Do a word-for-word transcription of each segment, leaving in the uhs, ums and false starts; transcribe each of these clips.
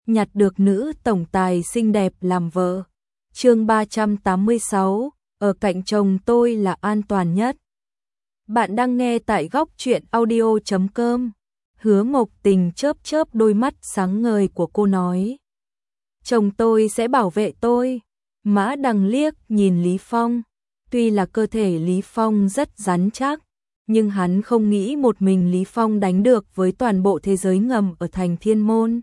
nhặt được nữ tổng tài xinh đẹp làm vợ. Chương ba trăm tám mươi sáu, ở cạnh chồng tôi là an toàn nhất. Bạn đang nghe tại góc truyện audio chấm com. Hứa Mộc Tình chớp chớp đôi mắt sáng ngời của cô nói. Chồng tôi sẽ bảo vệ tôi. Mã Đằng liếc nhìn Lý Phong. Tuy là cơ thể Lý Phong rất rắn chắc, nhưng hắn không nghĩ một mình Lý Phong đánh được với toàn bộ thế giới ngầm ở thành Thiên Môn.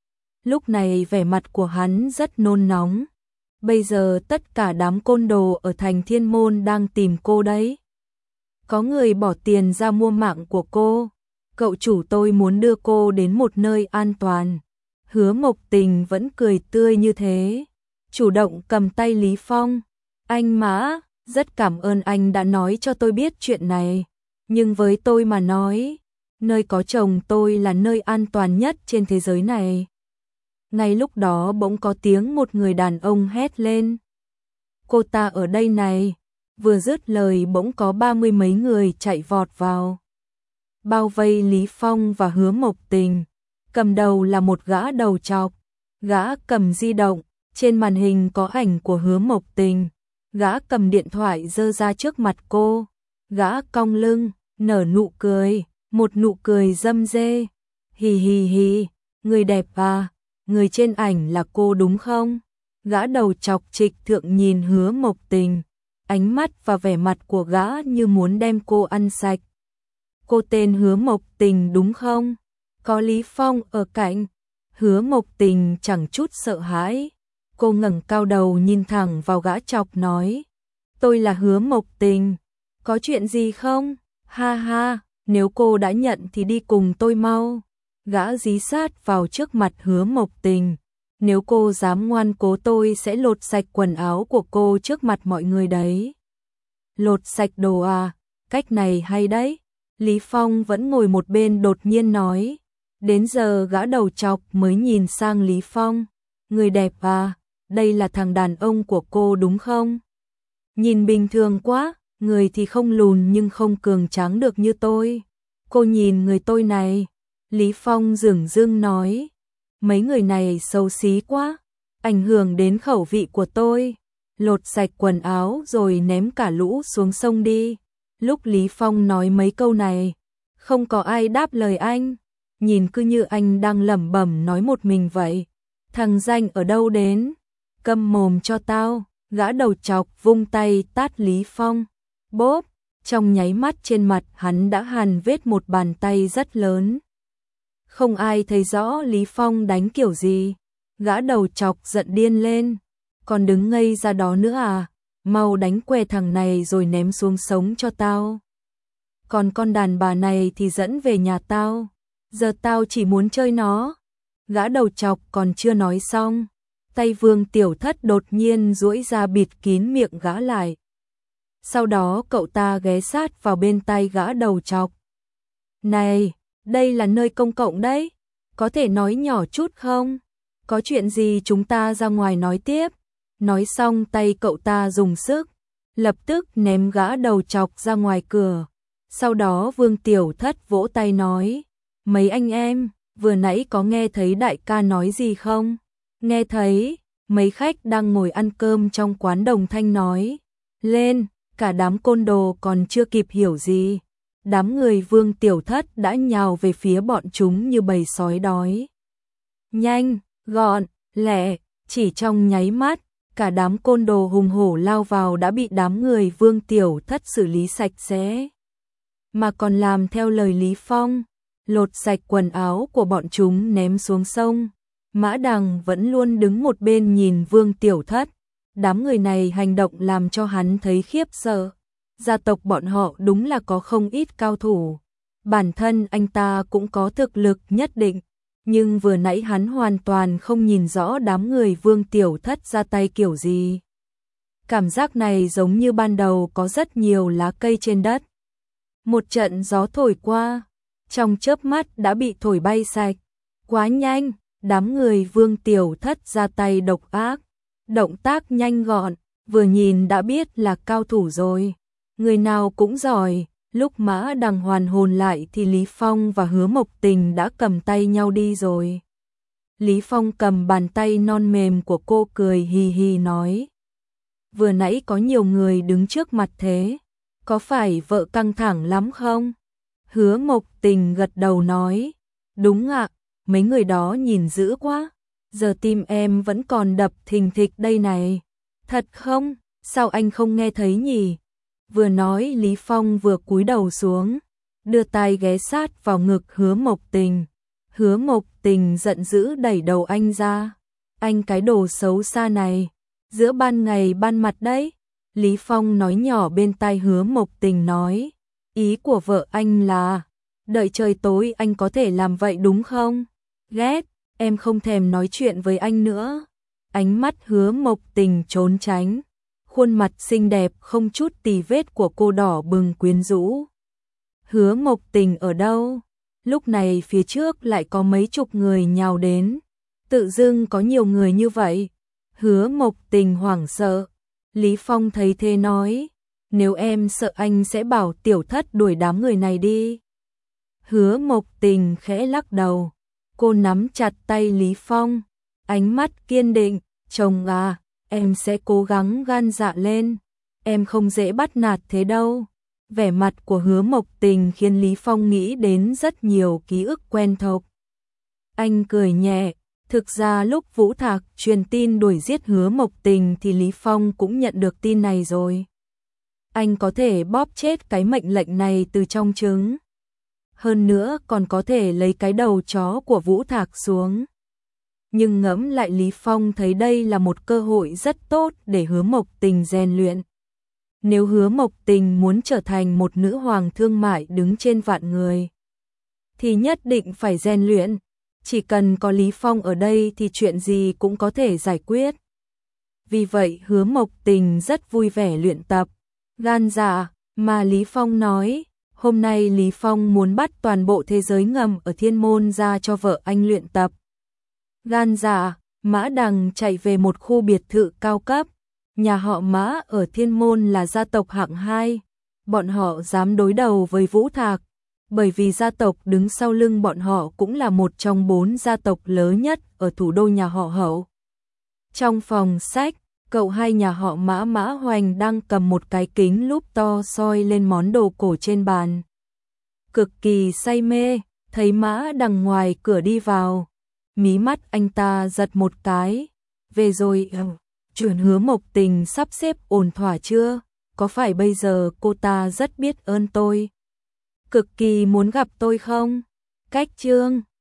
Lúc này vẻ mặt của hắn rất nôn nóng. Bây giờ tất cả đám côn đồ ở thành Thiên Môn đang tìm cô đấy. Có người bỏ tiền ra mua mạng của cô. Cậu chủ tôi muốn đưa cô đến một nơi an toàn. Hứa Mộc Tình vẫn cười tươi như thế, chủ động cầm tay Lý Phong. Anh Mã, rất cảm ơn anh đã nói cho tôi biết chuyện này. Nhưng với tôi mà nói, nơi có chồng tôi là nơi an toàn nhất trên thế giới này. Ngay lúc đó bỗng có tiếng một người đàn ông hét lên. Cô ta ở đây này. Vừa dứt lời bỗng có ba mươi mấy người chạy vọt vào, bao vây Lý Phong và Hứa Mộc Tình. Cầm đầu là một gã đầu trọc. Gã cầm di động, trên màn hình có ảnh của Hứa Mộc Tình. Gã cầm điện thoại giơ ra trước mặt cô. Gã cong lưng, nở nụ cười, một nụ cười râm rê. Hì hì hì, người đẹp à, người trên ảnh là cô đúng không? Gã đầu trọc trịch thượng nhìn Hứa Mộc Tình, ánh mắt và vẻ mặt của gã như muốn đem cô ăn sạch. Cô tên Hứa Mộc Tình đúng không? Có Lý Phong ở cạnh. Hứa Mộc Tình chẳng chút sợ hãi. Cô ngẩng cao đầu nhìn thẳng vào gã trọc nói. Tôi là Hứa Mộc Tình. Có chuyện gì không? Ha ha, nếu cô đã nhận thì đi cùng tôi mau. Gã dí sát vào trước mặt Hứa Mộc Tình. Nếu cô dám ngoan cố tôi sẽ lột sạch quần áo của cô trước mặt mọi người đấy. Lột sạch đồ à? Cách này hay đấy. Lý Phong vẫn ngồi một bên đột nhiên nói. Đến giờ gã đầu trọc mới nhìn sang Lý Phong. Người đẹp à, đây là thằng đàn ông của cô đúng không? Nhìn bình thường quá, người thì không lùn nhưng không cường tráng được như tôi. Cô nhìn người tôi này. Lý Phong dửng dưng nói. Mấy người này xấu xí quá, ảnh hưởng đến khẩu vị của tôi. Lột sạch quần áo rồi ném cả lũ xuống sông đi. Lúc Lý Phong nói mấy câu này, không có ai đáp lời anh. Nhìn cứ như anh đang lẩm bẩm nói một mình vậy. Thằng danh ở đâu đến? Câm mồm cho tao. Gã đầu trọc vung tay tát Lý Phong. Bốp, trong nháy mắt trên mặt hắn đã hằn vết một bàn tay rất lớn. Không ai thấy rõ Lý Phong đánh kiểu gì. Gã đầu trọc giận điên lên. Còn đứng ngây ra đó nữa à? Mau đánh què thằng này rồi ném xuống sống cho tao. Còn con đàn bà này thì dẫn về nhà tao. Giờ tao chỉ muốn chơi nó. Gã đầu trọc còn chưa nói xong, tay Vương Tiểu Thất đột nhiên duỗi ra bịt kín miệng gã lại. Sau đó cậu ta ghé sát vào bên tay gã đầu trọc. Này, đây là nơi công cộng đấy, có thể nói nhỏ chút không? Có chuyện gì chúng ta ra ngoài nói tiếp. Nói xong tay cậu ta dùng sức, lập tức ném gã đầu trọc ra ngoài cửa. Sau đó Vương Tiểu Thất vỗ tay nói. Mấy anh em, vừa nãy có nghe thấy đại ca nói gì không? Nghe thấy, mấy khách đang ngồi ăn cơm trong quán đồng thanh nói. Lên, cả đám côn đồ còn chưa kịp hiểu gì. Đám người Vương Tiểu Thất đã nhào về phía bọn chúng như bầy sói đói. Nhanh, gọn, lẹ, chỉ trong nháy mắt, cả đám côn đồ hùng hổ lao vào đã bị đám người Vương Tiểu Thất xử lý sạch sẽ. Mà còn làm theo lời Lý Phong, lột sạch quần áo của bọn chúng ném xuống sông. Mã Đằng vẫn luôn đứng một bên nhìn Vương Tiểu Thất. Đám người này hành động làm cho hắn thấy khiếp sợ. Gia tộc bọn họ đúng là có không ít cao thủ. Bản thân anh ta cũng có thực lực nhất định. Nhưng vừa nãy hắn hoàn toàn không nhìn rõ đám người Vương Tiểu Thất ra tay kiểu gì. Cảm giác này giống như ban đầu có rất nhiều lá cây trên đất. Một trận gió thổi qua, trong chớp mắt đã bị thổi bay sạch. Quá nhanh, đám người Vương Tiểu Thất ra tay độc ác. Động tác nhanh gọn, vừa nhìn đã biết là cao thủ rồi. Người nào cũng giỏi. Lúc Mã Đằng hoàn hồn lại thì Lý Phong và Hứa Mộc Tình đã cầm tay nhau đi rồi. Lý Phong cầm bàn tay non mềm của cô cười hì hì nói. Vừa nãy có nhiều người đứng trước mặt thế, có phải vợ căng thẳng lắm không? Hứa Mộc Tình gật đầu nói, đúng ạ, mấy người đó nhìn dữ quá, giờ tim em vẫn còn đập thình thịch đây này. Thật không? Sao anh không nghe thấy nhỉ? Vừa nói Lý Phong vừa cúi đầu xuống, đưa tay ghé sát vào ngực Hứa Mộc Tình. Hứa Mộc Tình giận dữ đẩy đầu anh ra. Anh cái đồ xấu xa này, giữa ban ngày ban mặt đấy. Lý Phong nói nhỏ bên tai Hứa Mộc Tình nói, ý của vợ anh là, đợi trời tối anh có thể làm vậy đúng không? Ghét, em không thèm nói chuyện với anh nữa. Ánh mắt Hứa Mộc Tình trốn tránh, khuôn mặt xinh đẹp không chút tì vết của cô đỏ bừng quyến rũ. Hứa Mộc Tình ở đâu? Lúc này phía trước lại có mấy chục người nhào đến. Tự dưng có nhiều người như vậy. Hứa Mộc Tình hoảng sợ. Lý Phong thấy thế nói, nếu em sợ anh sẽ bảo tiểu thất đuổi đám người này đi. Hứa Mộc Tình khẽ lắc đầu. Cô nắm chặt tay Lý Phong, ánh mắt kiên định, chồng à, em sẽ cố gắng gan dạ lên, em không dễ bắt nạt thế đâu. Vẻ mặt của Hứa Mộc Tình khiến Lý Phong nghĩ đến rất nhiều ký ức quen thuộc. Anh cười nhẹ, thực ra lúc Vũ Thạc truyền tin đuổi giết Hứa Mộc Tình thì Lý Phong cũng nhận được tin này rồi. Anh có thể bóp chết cái mệnh lệnh này từ trong trứng. Hơn nữa còn có thể lấy cái đầu chó của Vũ Thạc xuống. Nhưng ngẫm lại Lý Phong thấy đây là một cơ hội rất tốt để Hứa Mộc Tình rèn luyện. Nếu Hứa Mộc Tình muốn trở thành một nữ hoàng thương mại đứng trên vạn người, thì nhất định phải rèn luyện. Chỉ cần có Lý Phong ở đây thì chuyện gì cũng có thể giải quyết. Vì vậy Hứa Mộc Tình rất vui vẻ luyện tập. Gan dạ, mà Lý Phong nói, hôm nay Lý Phong muốn bắt toàn bộ thế giới ngầm ở Thiên Môn ra cho vợ anh luyện tập. Gan dạ, Mã Đằng chạy về một khu biệt thự cao cấp. Nhà họ Mã ở Thiên Môn là gia tộc hạng hai. Bọn họ dám đối đầu với Vũ Thạc, bởi vì gia tộc đứng sau lưng bọn họ cũng là một trong bốn gia tộc lớn nhất ở thủ đô nhà họ Hậu. Trong phòng sách, cậu hai nhà họ Mã Mã Hoành đang cầm một cái kính lúp to soi lên món đồ cổ trên bàn. Cực kỳ say mê, thấy Mã Đằng ngoài cửa đi vào. Mí mắt anh ta giật một cái. Về rồi, chuyện Hứa Mộc Tình sắp xếp ổn thỏa chưa? Có phải bây giờ cô ta rất biết ơn tôi? Cực kỳ muốn gặp tôi không? Cách chương